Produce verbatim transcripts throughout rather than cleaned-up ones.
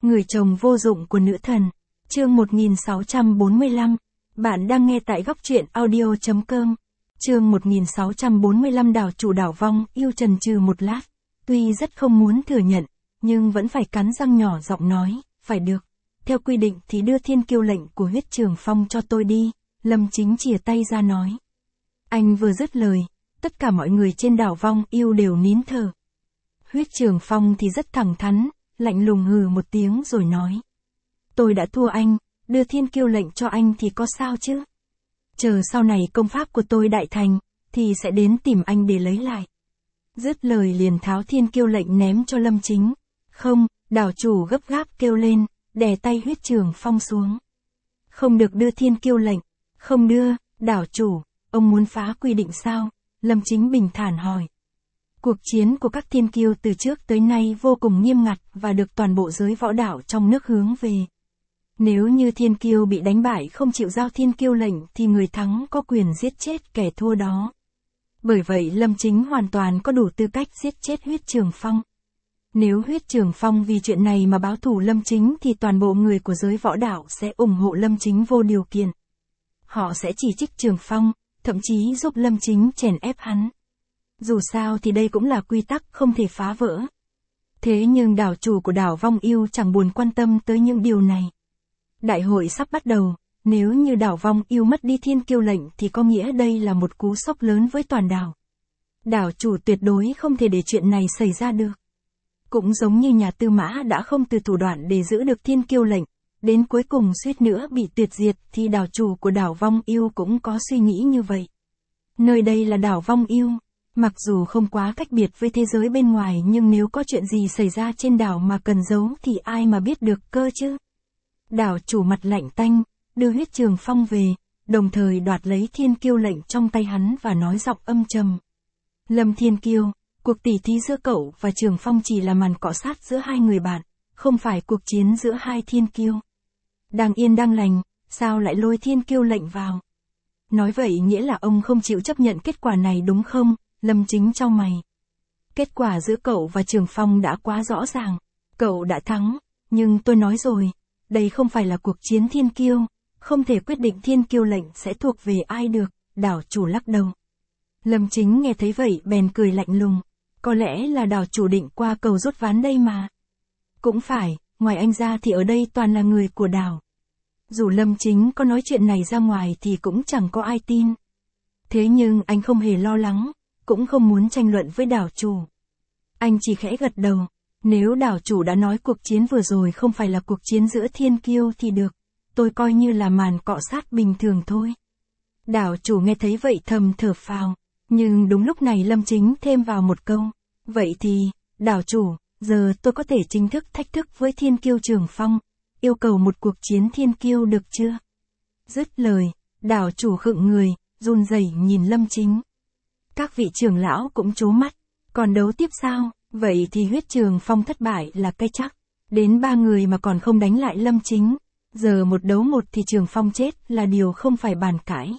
Người chồng vô dụng của nữ thần. Chương một nghìn sáu trăm bốn mươi lăm. Bạn đang nghe tại góc truyện audio chấm com. Chương một nghìn sáu trăm bốn mươi lăm. Đảo chủ đảo vong yêu chần chừ một lát. Tuy rất không muốn thừa nhận, nhưng vẫn phải cắn răng nhỏ giọng nói, phải được. Theo quy định thì đưa thiên kiêu lệnh của huyết trường phong cho tôi đi. Lâm Chính chìa tay ra nói. Anh vừa dứt lời, tất cả mọi người trên đảo vong yêu đều nín thở. Huyết trường phong thì rất thẳng thắn, lạnh lùng hừ một tiếng rồi nói. Tôi đã thua anh, đưa thiên kiêu lệnh cho anh thì có sao chứ? Chờ sau này công pháp của tôi đại thành, thì sẽ đến tìm anh để lấy lại. Dứt lời liền tháo thiên kiêu lệnh ném cho Lâm Chính. Không, đảo chủ gấp gáp kêu lên, đè tay huyết trường phong xuống. Không được đưa thiên kiêu lệnh, không đưa, đảo chủ, ông muốn phá quy định sao? Lâm Chính bình thản hỏi. Cuộc chiến của các thiên kiêu từ trước tới nay vô cùng nghiêm ngặt và được toàn bộ giới võ đạo trong nước hướng về. Nếu như thiên kiêu bị đánh bại không chịu giao thiên kiêu lệnh thì người thắng có quyền giết chết kẻ thua đó. Bởi vậy Lâm Chính hoàn toàn có đủ tư cách giết chết huyết trường phong. Nếu huyết trường phong vì chuyện này mà báo thù Lâm Chính thì toàn bộ người của giới võ đạo sẽ ủng hộ Lâm Chính vô điều kiện. Họ sẽ chỉ trích Trường Phong, thậm chí giúp Lâm Chính chèn ép hắn. Dù sao thì đây cũng là quy tắc không thể phá vỡ. Thế nhưng đảo chủ của đảo vong yêu chẳng buồn quan tâm tới những điều này. Đại hội sắp bắt đầu, nếu như đảo vong yêu mất đi thiên kiêu lệnh thì có nghĩa đây là một cú sốc lớn với toàn đảo. Đảo chủ tuyệt đối không thể để chuyện này xảy ra được. Cũng giống như nhà Tư Mã đã không từ thủ đoạn để giữ được thiên kiêu lệnh, đến cuối cùng suýt nữa bị tuyệt diệt thì đảo chủ của đảo vong yêu cũng có suy nghĩ như vậy. Nơi đây là đảo vong yêu. Mặc dù không quá cách biệt với thế giới bên ngoài nhưng nếu có chuyện gì xảy ra trên đảo mà cần giấu thì ai mà biết được cơ chứ. Đảo chủ mặt lạnh tanh, đưa huyết trường phong về, đồng thời đoạt lấy thiên kiêu lệnh trong tay hắn và nói giọng âm trầm. Lâm Thiên Kiêu, cuộc tỉ thí giữa cậu và Trường Phong chỉ là màn cọ sát giữa hai người bạn, không phải cuộc chiến giữa hai thiên kiêu. Đang yên đang lành, sao lại lôi thiên kiêu lệnh vào? Nói vậy nghĩa là ông không chịu chấp nhận kết quả này đúng không? Lâm Chính chau mày. Kết quả giữa cậu và Trường Phong đã quá rõ ràng. Cậu đã thắng, nhưng tôi nói rồi, đây không phải là cuộc chiến thiên kiêu, không thể quyết định thiên kiêu lệnh sẽ thuộc về ai được, đảo chủ lắc đầu. Lâm Chính nghe thấy vậy bèn cười lạnh lùng, có lẽ là đảo chủ định qua cầu rút ván đây mà. Cũng phải, ngoài anh ra thì ở đây toàn là người của đảo. Dù Lâm Chính có nói chuyện này ra ngoài thì cũng chẳng có ai tin. Thế nhưng anh không hề lo lắng, cũng không muốn tranh luận với đảo chủ. Anh chỉ khẽ gật đầu, nếu đảo chủ đã nói cuộc chiến vừa rồi không phải là cuộc chiến giữa thiên kiêu thì được, tôi coi như là màn cọ sát bình thường thôi. Đảo chủ nghe thấy vậy thầm thở phào, nhưng đúng lúc này Lâm Chính thêm vào một câu, vậy thì, đảo chủ, giờ tôi có thể chính thức thách thức với thiên kiêu Trường Phong, yêu cầu một cuộc chiến thiên kiêu được chưa? Dứt lời, đảo chủ khựng người, run rẩy nhìn Lâm Chính. Các vị trưởng lão cũng trố mắt, còn đấu tiếp sao? Vậy thì huyết trường phong thất bại là cái chắc. Đến ba người mà còn không đánh lại Lâm Chính. Giờ một đấu một thì Trường Phong chết là điều không phải bàn cãi.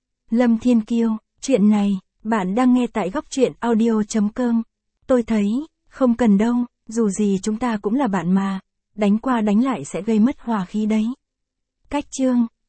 Lâm Thiên Kiêu, chuyện này, bạn đang nghe tại góc truyện audio chấm com. Tôi thấy, không cần đâu, dù gì chúng ta cũng là bạn mà. Đánh qua đánh lại sẽ gây mất hòa khí đấy. Cách chương.